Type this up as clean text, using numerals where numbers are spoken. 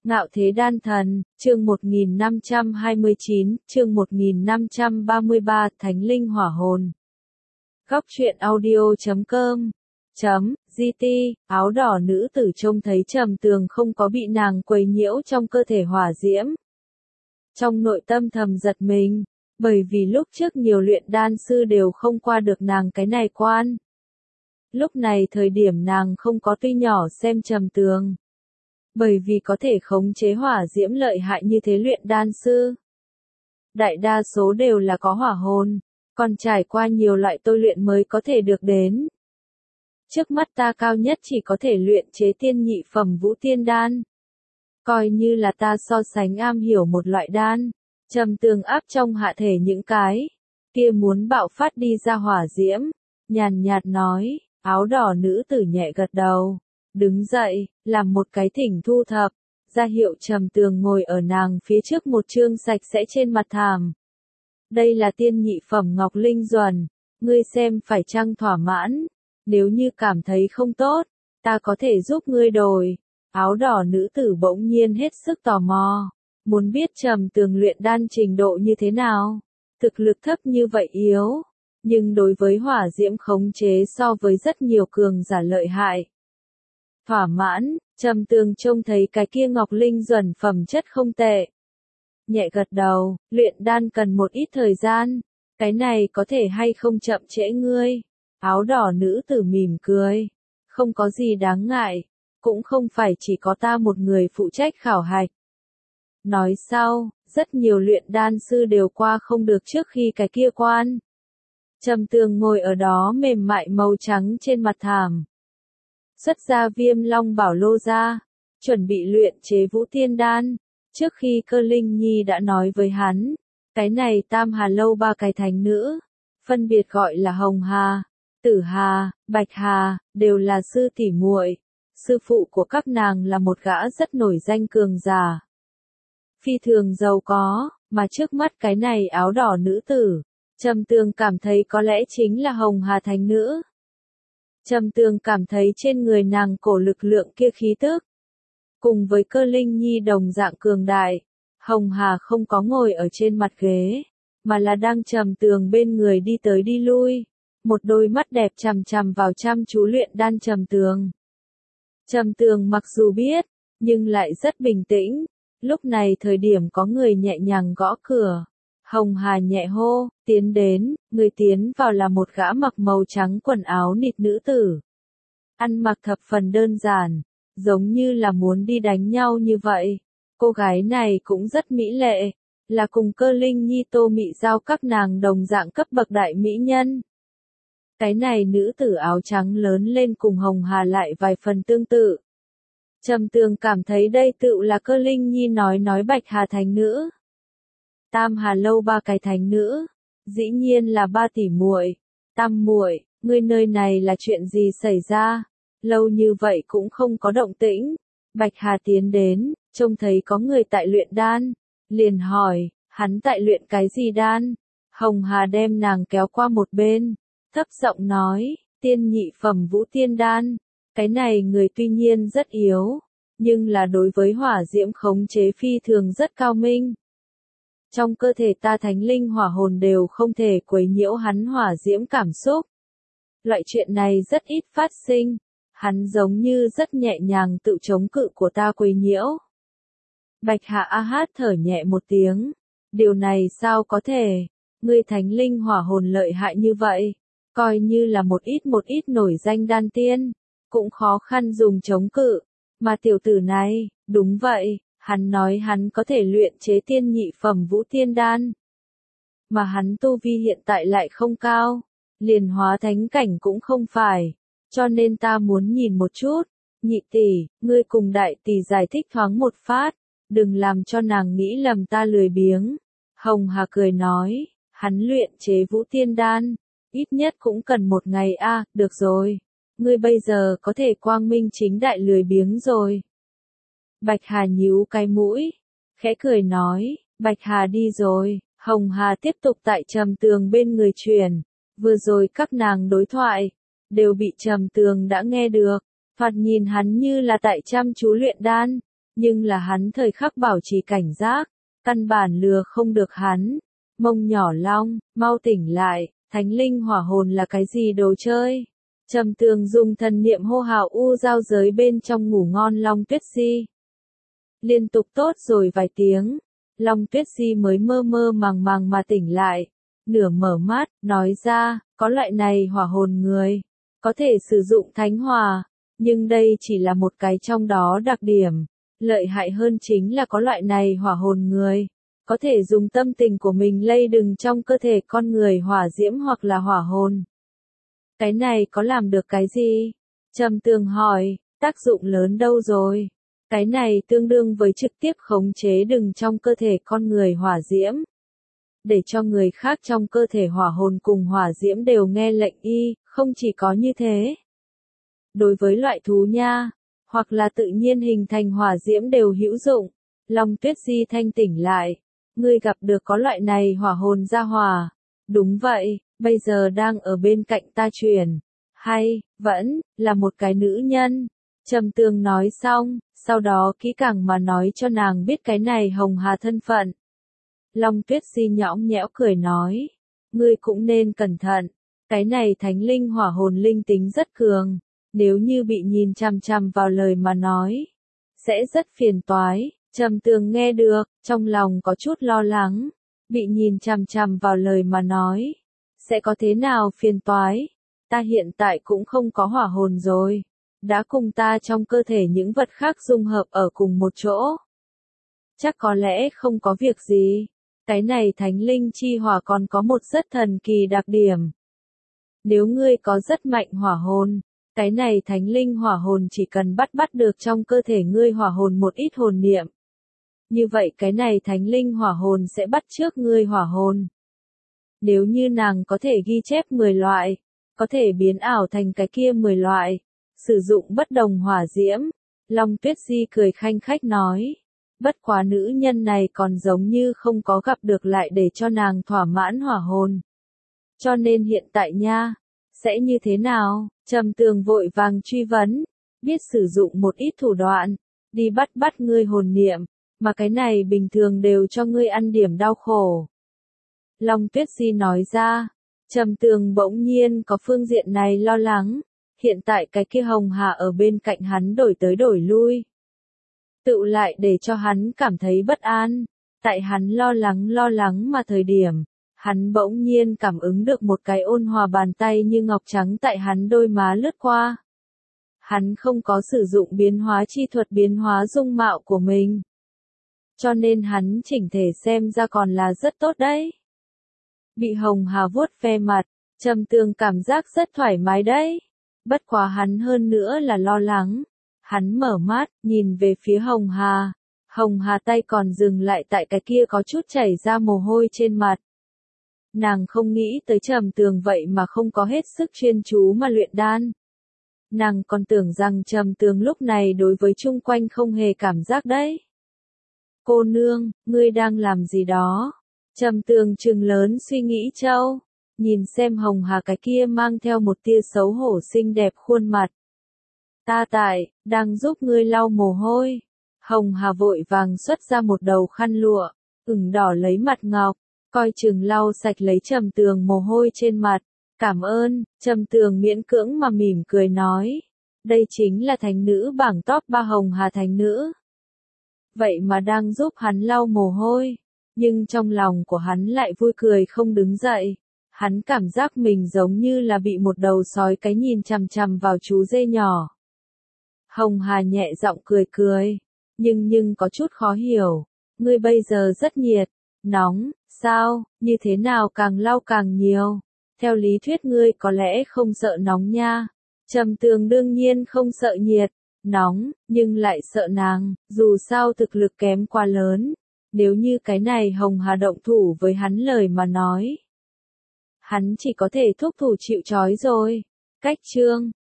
Ngạo thế đan thần, chương 1529, chương 1533, Thánh linh hỏa hồn. Góc truyện audio.com GT, áo đỏ nữ tử trông thấy Trầm Tường không có bị nàng quấy nhiễu trong cơ thể hỏa diễm. Trong nội tâm thầm giật mình, bởi vì lúc trước nhiều luyện đan sư đều không qua được nàng cái này quan. Lúc này thời điểm nàng không có tuy nhỏ xem Trầm Tường. Bởi vì có thể khống chế hỏa diễm lợi hại như thế luyện đan sư. Đại đa số đều là có hỏa hồn, còn trải qua nhiều loại tôi luyện mới có thể được đến. Trước mắt ta cao nhất chỉ có thể luyện chế tiên nhị phẩm vũ tiên đan. Coi như là ta so sánh am hiểu một loại đan, Trầm Tường áp trong hạ thể những cái kia muốn bạo phát đi ra hỏa diễm, nhàn nhạt nói, áo đỏ nữ tử nhẹ gật đầu. Đứng dậy, làm một cái thỉnh thu thập, ra hiệu Trầm Tường ngồi ở nàng phía trước một chương sạch sẽ trên mặt thảm. Đây là tiên nhị phẩm ngọc linh duẩn, ngươi xem phải chăng thỏa mãn, nếu như cảm thấy không tốt, ta có thể giúp ngươi đổi. Áo đỏ nữ tử bỗng nhiên hết sức tò mò, muốn biết Trầm Tường luyện đan trình độ như thế nào, thực lực thấp như vậy yếu, nhưng đối với hỏa diễm khống chế so với rất nhiều cường giả lợi hại. Thỏa mãn, Trầm Tường trông thấy cái kia ngọc linh duẩn phẩm chất không tệ. Nhẹ gật đầu, luyện đan cần một ít thời gian, cái này có thể hay không chậm trễ ngươi. Áo đỏ nữ tử mỉm cười, không có gì đáng ngại, cũng không phải chỉ có ta một người phụ trách khảo hạch. Nói sau, rất nhiều luyện đan sư đều qua không được trước khi cái kia quan. Trầm Tường ngồi ở đó mềm mại màu trắng trên mặt thảm. Xuất ra Viêm Long Bảo Lô ra, chuẩn bị luyện chế vũ tiên đan. Trước khi Cơ Linh Nhi đã nói với hắn, cái này Tam Hà Lâu ba cái thánh nữ, phân biệt gọi là Hồng Hà, Tử Hà, Bạch Hà, đều là sư tỷ muội. Sư phụ của các nàng là một gã rất nổi danh cường giả. Phi thường giàu có, mà trước mắt cái này áo đỏ nữ tử, Trầm Tường cảm thấy có lẽ chính là Hồng Hà thánh nữ. Trầm Tường cảm thấy trên người nàng cổ lực lượng kia khí tức. Cùng với Cơ Linh Nhi đồng dạng cường đại, Hồng Hà không có ngồi ở trên mặt ghế, mà là đang Trầm Tường bên người đi tới đi lui, một đôi mắt đẹp chằm chằm vào chăm chú luyện đan Trầm Tường. Trầm Tường mặc dù biết, nhưng lại rất bình tĩnh, lúc này thời điểm có người nhẹ nhàng gõ cửa. Hồng Hà nhẹ hô, tiến đến, người tiến vào là một gã mặc màu trắng quần áo nịt nữ tử. Ăn mặc thập phần đơn giản, giống như là muốn đi đánh nhau như vậy. Cô gái này cũng rất mỹ lệ, là cùng Cơ Linh Nhi Tô Mị Giao các nàng đồng dạng cấp bậc đại mỹ nhân. Cái này nữ tử áo trắng lớn lên cùng Hồng Hà lại vài phần tương tự. Trầm Tường cảm thấy đây tựu là Cơ Linh Nhi nói Bạch Hà thánh nữ. Tam Hà Lâu ba cái thánh nữ, dĩ nhiên là ba tỷ muội. Tam muội, ngươi nơi này là chuyện gì xảy ra? Lâu như vậy cũng không có động tĩnh. Bạch Hà tiến đến, trông thấy có người tại luyện đan, liền hỏi, hắn tại luyện cái gì đan? Hồng Hà đem nàng kéo qua một bên, thấp giọng nói, tiên nhị phẩm vũ tiên đan. Cái này người tuy nhiên rất yếu, nhưng là đối với hỏa diễm khống chế phi thường rất cao minh. Trong cơ thể ta thánh linh hỏa hồn đều không thể quấy nhiễu hắn hỏa diễm cảm xúc. Loại chuyện này rất ít phát sinh, hắn giống như rất nhẹ nhàng tự chống cự của ta quấy nhiễu. Bạch Hạ a hát thở nhẹ một tiếng, điều này sao có thể, ngươi thánh linh hỏa hồn lợi hại như vậy, coi như là một ít nổi danh đan tiên, cũng khó khăn dùng chống cự, mà tiểu tử này, đúng vậy. Hắn nói hắn có thể luyện chế tiên nhị phẩm vũ tiên đan. Mà hắn tu vi hiện tại lại không cao, liền hóa thánh cảnh cũng không phải. Cho nên ta muốn nhìn một chút, nhị tỷ, ngươi cùng đại tỷ giải thích thoáng một phát, đừng làm cho nàng nghĩ lầm ta lười biếng. Hồng Hà cười nói, hắn luyện chế vũ tiên đan, ít nhất cũng cần một ngày a, được rồi. Ngươi bây giờ có thể quang minh chính đại lười biếng rồi. Bạch Hà nhíu cái mũi, khẽ cười nói, Bạch Hà đi rồi. Hồng Hà tiếp tục tại Trầm Tường bên người truyền, vừa rồi các nàng đối thoại, đều bị Trầm Tường đã nghe được, thoạt nhìn hắn như là tại chăm chú luyện đan, Nhưng là hắn thời khắc bảo trì cảnh giác, căn bản lừa không được hắn. Mông nhỏ long, mau tỉnh lại, thánh linh hỏa hồn là cái gì đồ chơi? Trầm Tường dùng thần niệm hô hào u giao giới bên trong ngủ ngon Long Tuyết Di. Liên tục tốt rồi vài tiếng, Long Tuyết Di mới mơ mơ màng màng mà tỉnh lại, nửa mở mắt, nói ra, có loại này hỏa hồn người, có thể sử dụng thánh hỏa, nhưng đây chỉ là một cái trong đó đặc điểm, lợi hại hơn chính là có loại này hỏa hồn người, có thể dùng tâm tình của mình lây đừng trong cơ thể con người hỏa diễm hoặc là hỏa hồn. Cái này có làm được cái gì? Trầm Tường hỏi, tác dụng lớn đâu rồi? Cái này tương đương với trực tiếp khống chế đừng trong cơ thể con người hỏa diễm. Để cho người khác trong cơ thể hỏa hồn cùng hỏa diễm đều nghe lệnh y, không chỉ có như thế. Đối với loại thú nha, hoặc là tự nhiên hình thành hỏa diễm đều hữu dụng. Long Tuyết Di thanh tỉnh lại, ngươi gặp được có loại này hỏa hồn ra hỏa. Đúng vậy, bây giờ đang ở bên cạnh ta truyền. Hay, vẫn, là một cái nữ nhân. Trầm Tường nói xong, sau đó kỹ càng mà nói cho nàng biết cái này Hồng Hà thân phận. Long Tuyết Di nhõng nhẽo cười nói, ngươi cũng nên cẩn thận, cái này thánh linh hỏa hồn linh tính rất cường, nếu như bị nhìn chằm chằm vào lời mà nói, sẽ rất phiền toái. Trầm Tường nghe được, trong lòng có chút lo lắng, bị nhìn chằm chằm vào lời mà nói, sẽ có thế nào phiền toái, ta hiện tại cũng không có hỏa hồn rồi, đã cùng ta trong cơ thể những vật khác dung hợp ở cùng một chỗ. Chắc có lẽ không có việc gì, cái này thánh linh chi hỏa còn có một rất thần kỳ đặc điểm. Nếu ngươi có rất mạnh hỏa hồn, cái này thánh linh hỏa hồn chỉ cần bắt được trong cơ thể ngươi hỏa hồn một ít hồn niệm. Như vậy cái này thánh linh hỏa hồn sẽ bắt chước ngươi hỏa hồn. Nếu như nàng có thể ghi chép 10 loại, có thể biến ảo thành cái kia 10 loại, sử dụng bất đồng hỏa diễm. Long Tuyết Di cười khanh khách nói, bất quá nữ nhân này còn giống như không có gặp được lại để cho nàng thỏa mãn hỏa hồn. Cho nên hiện tại nha, sẽ như thế nào? Trầm Tường vội vàng truy vấn, biết sử dụng một ít thủ đoạn, đi bắt ngươi hồn niệm, mà cái này bình thường đều cho ngươi ăn điểm đau khổ. Long Tuyết Di nói ra, Trầm Tường bỗng nhiên có phương diện này lo lắng, hiện tại cái kia Hồng Hà ở bên cạnh hắn đổi tới đổi lui. Tựu lại để cho hắn cảm thấy bất an, tại hắn lo lắng mà thời điểm, hắn bỗng nhiên cảm ứng được một cái ôn hòa bàn tay như ngọc trắng tại hắn đôi má lướt qua. Hắn không có sử dụng biến hóa chi thuật biến hóa dung mạo của mình. Cho nên hắn chỉnh thể xem ra còn là rất tốt đấy. Bị Hồng Hà vuốt ve mặt, Trầm Tường cảm giác rất thoải mái đấy. Bất quá hắn hơn nữa là lo lắng. Hắn mở mắt, nhìn về phía Hồng Hà. Hồng Hà tay còn dừng lại tại cái kia có chút chảy ra mồ hôi trên mặt. Nàng không nghĩ tới Trầm Tường vậy mà không có hết sức chuyên chú mà luyện đan. Nàng còn tưởng rằng Trầm Tường lúc này đối với chung quanh không hề cảm giác đấy. Cô nương, ngươi đang làm gì đó? Trầm Tường trừng lớn suy nghĩ châu, nhìn xem Hồng Hà cái kia mang theo một tia xấu hổ xinh đẹp khuôn mặt. Ta đang giúp ngươi lau mồ hôi. Hồng Hà vội vàng xuất ra một đầu khăn lụa, ửng đỏ lấy mặt ngọc, coi chừng lau sạch lấy Trầm Tường mồ hôi trên mặt. Cảm ơn, Trầm Tường miễn cưỡng mà mỉm cười nói. Đây chính là thánh nữ bảng top 3 Hồng Hà thánh nữ. Vậy mà đang giúp hắn lau mồ hôi, nhưng trong lòng của hắn lại vui cười không đứng dậy. Hắn cảm giác mình giống như là bị một đầu sói cái nhìn chằm chằm vào chú dê nhỏ. Hồng Hà nhẹ giọng cười, nhưng có chút khó hiểu. Ngươi bây giờ rất nhiệt, nóng, sao, như thế nào càng lau càng nhiều. Theo lý thuyết ngươi có lẽ không sợ nóng nha. Trầm Tường đương nhiên không sợ nhiệt, nóng, nhưng lại sợ nàng, dù sao thực lực kém quá lớn. Nếu như cái này Hồng Hà động thủ với hắn lời mà nói, hắn chỉ có thể thúc thủ chịu trói rồi. Cách chương